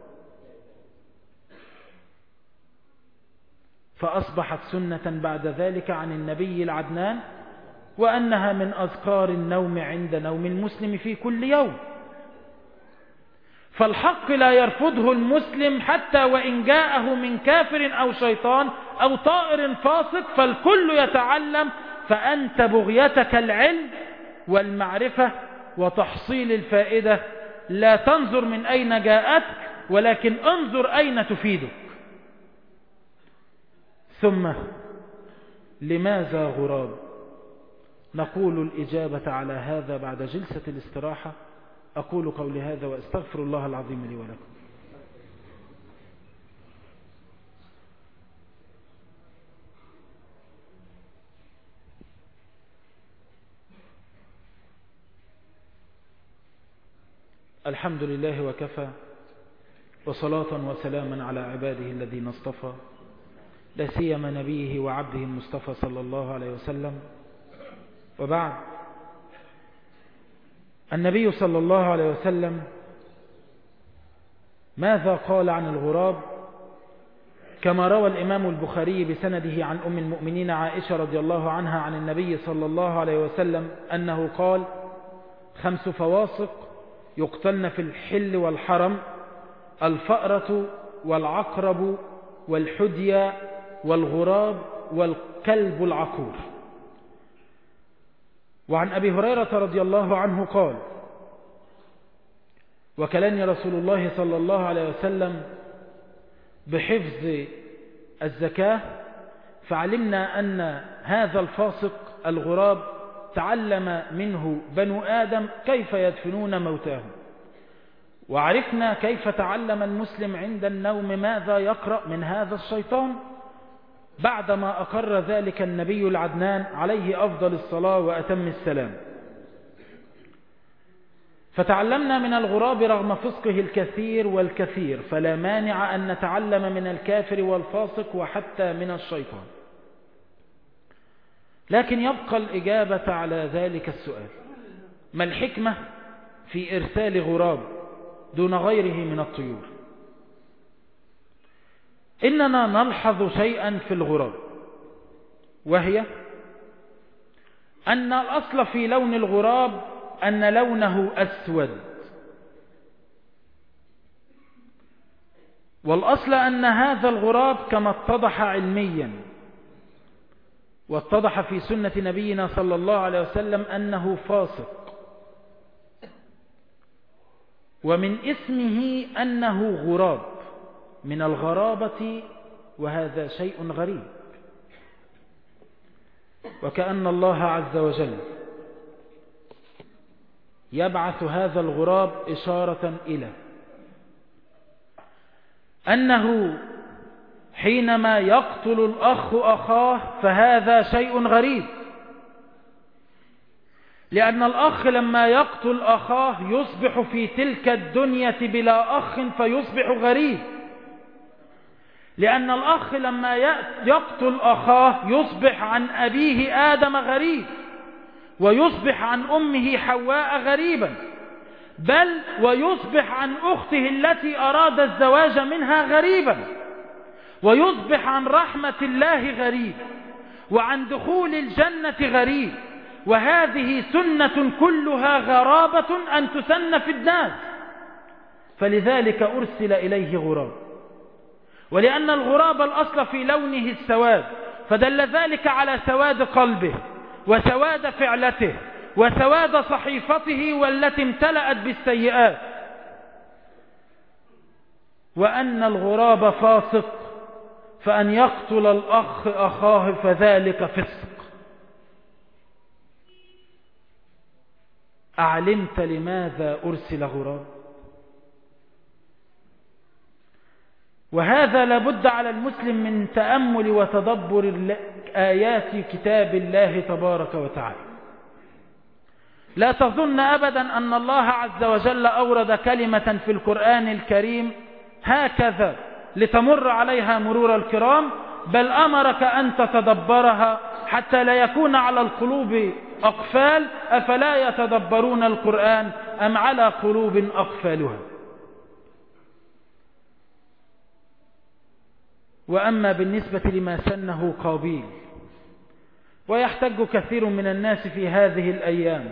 فأصبحت سنة بعد ذلك عن النبي العدنان، وأنها من أذكار النوم عند نوم المسلم في كل يوم. فالحق لا يرفضه المسلم حتى وإن جاءه من كافر أو شيطان أو طائر فاسق، فالكل يتعلم. فأنت بغيتك العلم والمعرفة وتحصيل الفائدة، لا تنظر من أين جاءتك، ولكن انظر أين تفيدك. ثم لماذا غراب؟ نقول الإجابة على هذا بعد جلسة الاستراحة. أقول قولي هذا وأستغفر الله العظيم لي ولكم. الحمد لله وكفى، وصلاة وسلاما على عباده الذين اصطفى، لا سيما نبيه وعبده المصطفى صلى الله عليه وسلم. وبعد، النبي صلى الله عليه وسلم ماذا قال عن الغراب؟ كما روى الإمام البخاري بسنده عن أم المؤمنين عائشة رضي الله عنها عن النبي صلى الله عليه وسلم أنه قال: خمس فواسق يقتلن في الحل والحرم: الفأرة والعقرب والحدية والغراب والكلب العقور. وعن أبي هريرة رضي الله عنه قال: وكلني رسول الله صلى الله عليه وسلم بحفظ الزكاة، فعلمنا أن هذا الفاسق الغراب تعلم منه بنو آدم كيف يدفنون موتاهم، وعرفنا كيف تعلم المسلم عند النوم ماذا يقرأ من هذا الشيطان، بعدما أقر ذلك النبي العدنان عليه أفضل الصلاة وأتم السلام. فتعلمنا من الغراب رغم فسقه الكثير والكثير، فلا مانع أن نتعلم من الكافر والفاسق وحتى من الشيطان. لكن يبقى الإجابة على ذلك السؤال: ما الحكمة في إرسال غراب دون غيره من الطيور؟ إننا نلحظ شيئا في الغراب، وهي أن الأصل في لون الغراب أن لونه أسود، والأصل أن هذا الغراب كما اتضح علميا واتضح في سنة نبينا صلى الله عليه وسلم أنه فاسق، ومن اسمه أنه غراب من الغرابة، وهذا شيء غريب. وكأن الله عز وجل يبعث هذا الغراب إشارة إلى أنه حينما يقتل الأخ أخاه فهذا شيء غريب، لأن الأخ لما يقتل أخاه يصبح في تلك الدنيا بلا أخ فيصبح غريب، لأن الأخ لما يقتل أخاه يصبح عن أبيه آدم غريب، ويصبح عن أمه حواء غريبا، بل ويصبح عن أخته التي أراد الزواج منها غريبا، ويصبح عن رحمة الله غريب، وعن دخول الجنة غريب. وهذه سنة كلها غرابة أن تسن في الناس، فلذلك أرسل إليه غراب. ولأن الغراب الأصل في لونه السواد، فدل ذلك على سواد قلبه وسواد فعلته وسواد صحيفته والتي امتلأت بالسيئات، وأن الغراب فاسق، فأن يقتل الأخ أخاه فذلك فسق. أعلمت لماذا أرسل غراب؟ وهذا لابد على المسلم من تأمل وتدبر آيات كتاب الله تبارك وتعالى. لا تظن أبدا أن الله عز وجل أورد كلمة في القرآن الكريم هكذا لتمر عليها مرور الكرام، بل أمرك أن تتدبرها حتى لا يكون على القلوب أقفال. أفلا يتدبرون القرآن أم على قلوب أقفالها؟ وأما بالنسبة لما سنه قابيل، ويحتج كثير من الناس في هذه الأيام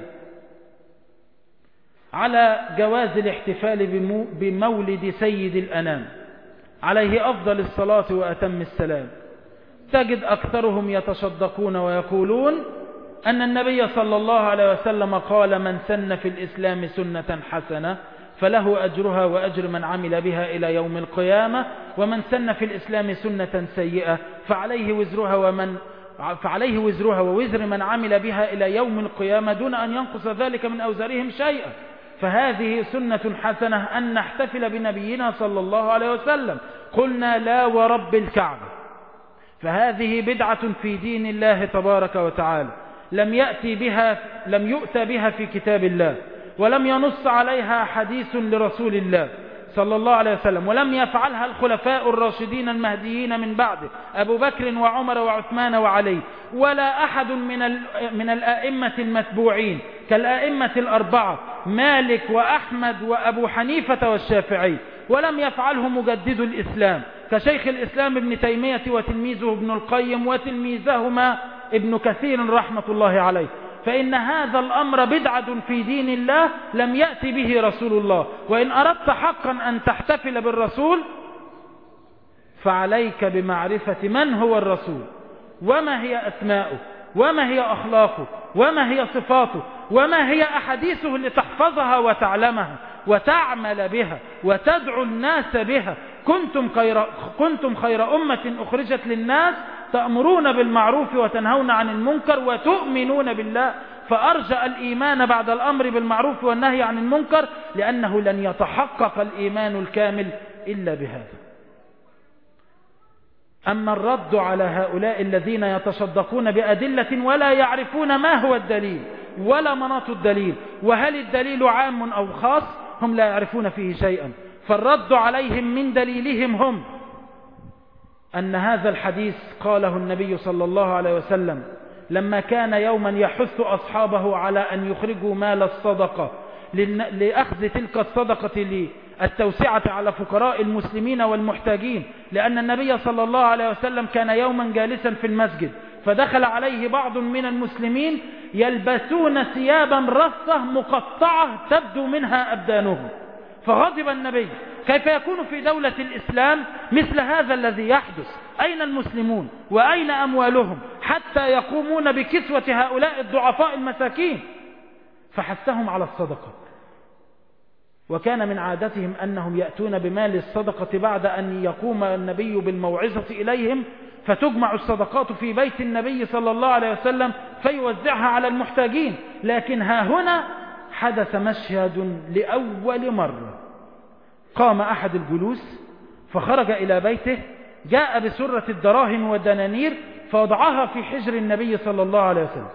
على جواز الاحتفال بمولد سيد الأنام عليه أفضل الصلاة وأتم السلام، تجد أكثرهم يتصدقون ويقولون أن النبي صلى الله عليه وسلم قال: من سن في الإسلام سنة حسنة فله أجرها وأجر من عمل بها إلى يوم القيامة، ومن سن في الإسلام سنة سيئة فعليه وزرها ومن فعليه وزرها ووزر من عمل بها إلى يوم القيامة دون أن ينقص ذلك من أوزارهم شيئا. فهذه سنة حسنة أن نحتفل بنبينا صلى الله عليه وسلم. قلنا: لا ورب الكعبة، فهذه بدعة في دين الله تبارك وتعالى، لم يأتي بها لم يؤتى بها في كتاب الله، ولم ينص عليها حديث لرسول الله صلى الله عليه وسلم، ولم يفعلها الخلفاء الراشدين المهديين من بعده أبو بكر وعمر وعثمان وعلي، ولا أحد من من الآئمة المتبوعين كالآئمة الأربعة مالك وأحمد وأبو حنيفة والشافعي، ولم يفعله مجدد الإسلام كشيخ الإسلام ابن تيمية وتلميذه ابن القيم وتلميذهما ابن كثير رحمة الله عليه. فإن هذا الأمر بدعة في دين الله لم يأتي به رسول الله. وإن أردت حقا أن تحتفل بالرسول فعليك بمعرفة من هو الرسول، وما هي أسماؤه، وما هي أخلاقه، وما هي صفاته، وما هي أحاديثه لتحفظها وتعلمها وتعمل بها وتدعو الناس بها. كنتم خير, كنتم خير أمة أخرجت للناس تأمرون بالمعروف وتنهون عن المنكر وتؤمنون بالله. فأرجأ الإيمان بعد الأمر بالمعروف والنهي عن المنكر، لأنه لن يتحقق الإيمان الكامل إلا بهذا. أما الرد على هؤلاء الذين يتصدقون بأدلة ولا يعرفون ما هو الدليل ولا مناط الدليل، وهل الدليل عام أو خاص، هم لا يعرفون فيه شيئا. فالرد عليهم من دليلهم هم أن هذا الحديث قاله النبي صلى الله عليه وسلم لما كان يوما يحث أصحابه على أن يخرجوا مال الصدقة لأخذ تلك الصدقة للتوسعة على فقراء المسلمين والمحتاجين، لأن النبي صلى الله عليه وسلم كان يوما جالسا في المسجد فدخل عليه بعض من المسلمين يلبسون ثيابا رثة مقطعة تبدو منها أبدانهم، فغضب النبي: كيف يكون في دولة الإسلام مثل هذا الذي يحدث؟ أين المسلمون وأين أموالهم حتى يقومون بكسوة هؤلاء الضعفاء المساكين؟ فحثهم على الصدقة. وكان من عادتهم أنهم يأتون بمال الصدقة بعد أن يقوم النبي بالموعظة إليهم، فتجمع الصدقات في بيت النبي صلى الله عليه وسلم فيوزعها على المحتاجين. لكن ها هنا حدث مشهد لأول مرة. قام أحد الجلوس فخرج إلى بيته، جاء بسرة الدراهم والدنانير فوضعها في حجر النبي صلى الله عليه وسلم،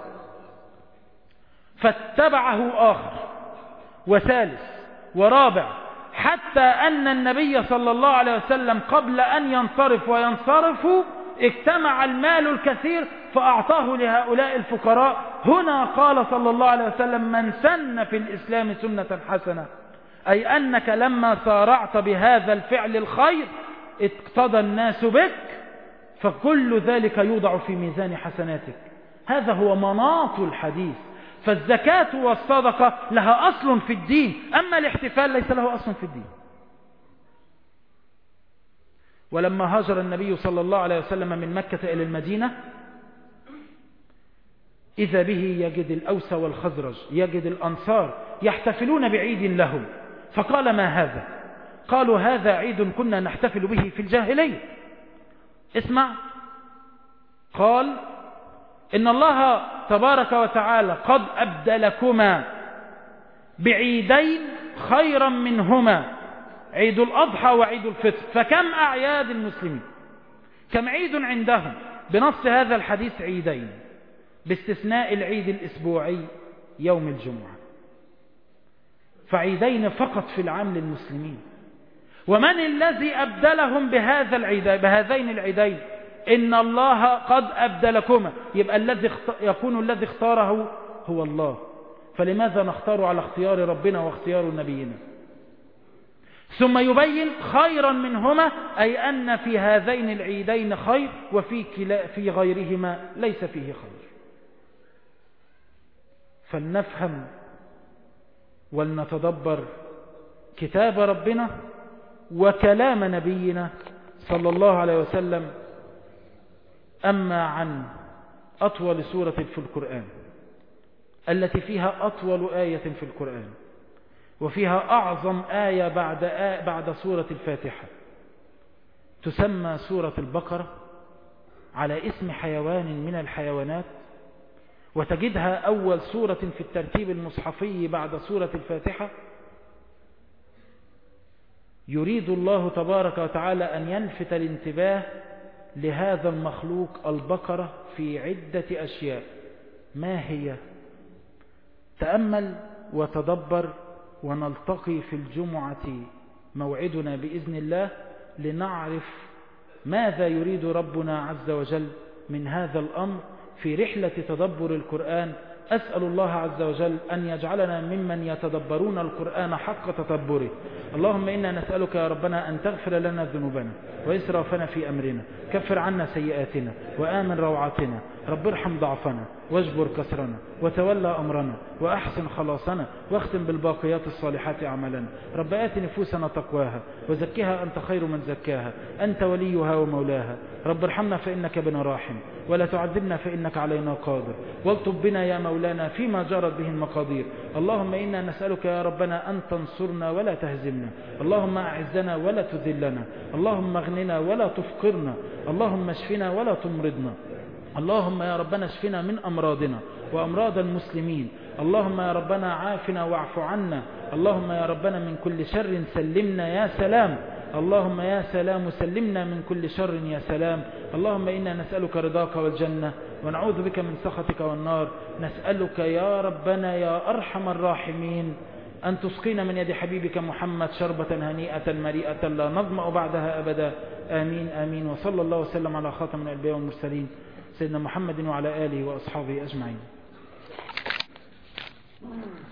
فاتبعه آخر وثالث ورابع، حتى أن النبي صلى الله عليه وسلم قبل أن ينصرف وينصرفوا اجتمع المال الكثير فأعطاه لهؤلاء الفقراء. هنا قال صلى الله عليه وسلم: من سن في الإسلام سنة حسنة، أي أنك لما سارعت بهذا الفعل الخير اقتضى الناس بك، فكل ذلك يوضع في ميزان حسناتك. هذا هو مناط الحديث. فالزكاة والصدقة لها أصل في الدين، أما الاحتفال ليس له أصل في الدين. ولما هاجر النبي صلى الله عليه وسلم من مكة إلى المدينة إذا به يجد الأوس والخزرج، يجد الأنصار يحتفلون بعيد لهم، فقال: ما هذا؟ قالوا: هذا عيد كنا نحتفل به في الجاهلية. اسمع، قال: إن الله تبارك وتعالى قد أبدلكما بعيدين خيرا منهما، عيد الأضحى وعيد الفطر. فكم أعياد المسلمين؟ كم عيد عندهم؟ بنص هذا الحديث عيدين، باستثناء العيد الأسبوعي يوم الجمعة، فعيدين فقط في العام للمسلمين. ومن الذي أبدلهم بهذا العيد بهذين العيدين؟ إن الله قد أبدلكما، يبقى الذي يكون الذي اختاره هو الله. فلماذا نختار على اختيار ربنا واختيار نبينا؟ ثم يبين خيرا منهما، أي أن في هذين العيدين خير وفي كلا في غيرهما ليس فيه خير. فلنفهم ولنتدبر كتاب ربنا وكلام نبينا صلى الله عليه وسلم. أما عن أطول سورة في القرآن التي فيها أطول آية في القرآن وفيها أعظم آية بعد, آية بعد سورة الفاتحة، تسمى سورة البقرة على اسم حيوان من الحيوانات، وتجدها أول سورة في الترتيب المصحفي بعد سورة الفاتحة. يريد الله تبارك وتعالى أن يلفت الانتباه لهذا المخلوق البقرة في عدة أشياء. ما هي؟ تأمل وتدبر، ونلتقي في الجمعة موعدنا بإذن الله لنعرف ماذا يريد ربنا عز وجل من هذا الأمر في رحلة تدبر القرآن. أسأل الله عز وجل أن يجعلنا ممن يتدبرون القرآن حق تدبره. اللهم إنا نسألك يا ربنا أن تغفر لنا ذنوبنا وإسرافنا في أمرنا، كفر عنا سيئاتنا وآمن روعاتنا، رب ارحم ضعفنا واجبر كسرنا وتولى أمرنا وأحسن خلاصنا، واختم بالباقيات الصالحات أعمالنا. رب آت نفوسنا تقواها وزكها أنت خير من زكاها، أنت وليها ومولاها. رب ارحمنا فإنك بنا راحم، ولا تعذبنا فإنك علينا قادر، واكتب بنا يا مولانا فيما جرت به المقادير. اللهم إنا نسألك يا ربنا أن تنصرنا ولا تهزمنا، اللهم أعزنا ولا تذلنا، اللهم اغننا ولا تفقرنا، اللهم اشفنا ولا تمرضنا. اللهم يا ربنا اشفنا من أمراضنا وأمراض المسلمين. اللهم يا ربنا عافنا واعف عنا. اللهم يا ربنا من كل شر سلمنا يا سلام. اللهم يا سلام سلمنا من كل شر يا سلام. اللهم إنا نسألك رضاك والجنة ونعوذ بك من سخطك والنار. نسألك يا ربنا يا أرحم الراحمين أن تسقينا من يد حبيبك محمد شربة هنيئة مريئة لا نظمأ بعدها أبدا. آمين آمين. وصلى الله وسلم على خاتم الأنبياء والمرسلين سيدنا محمد وعلى آله وأصحابه أجمعين.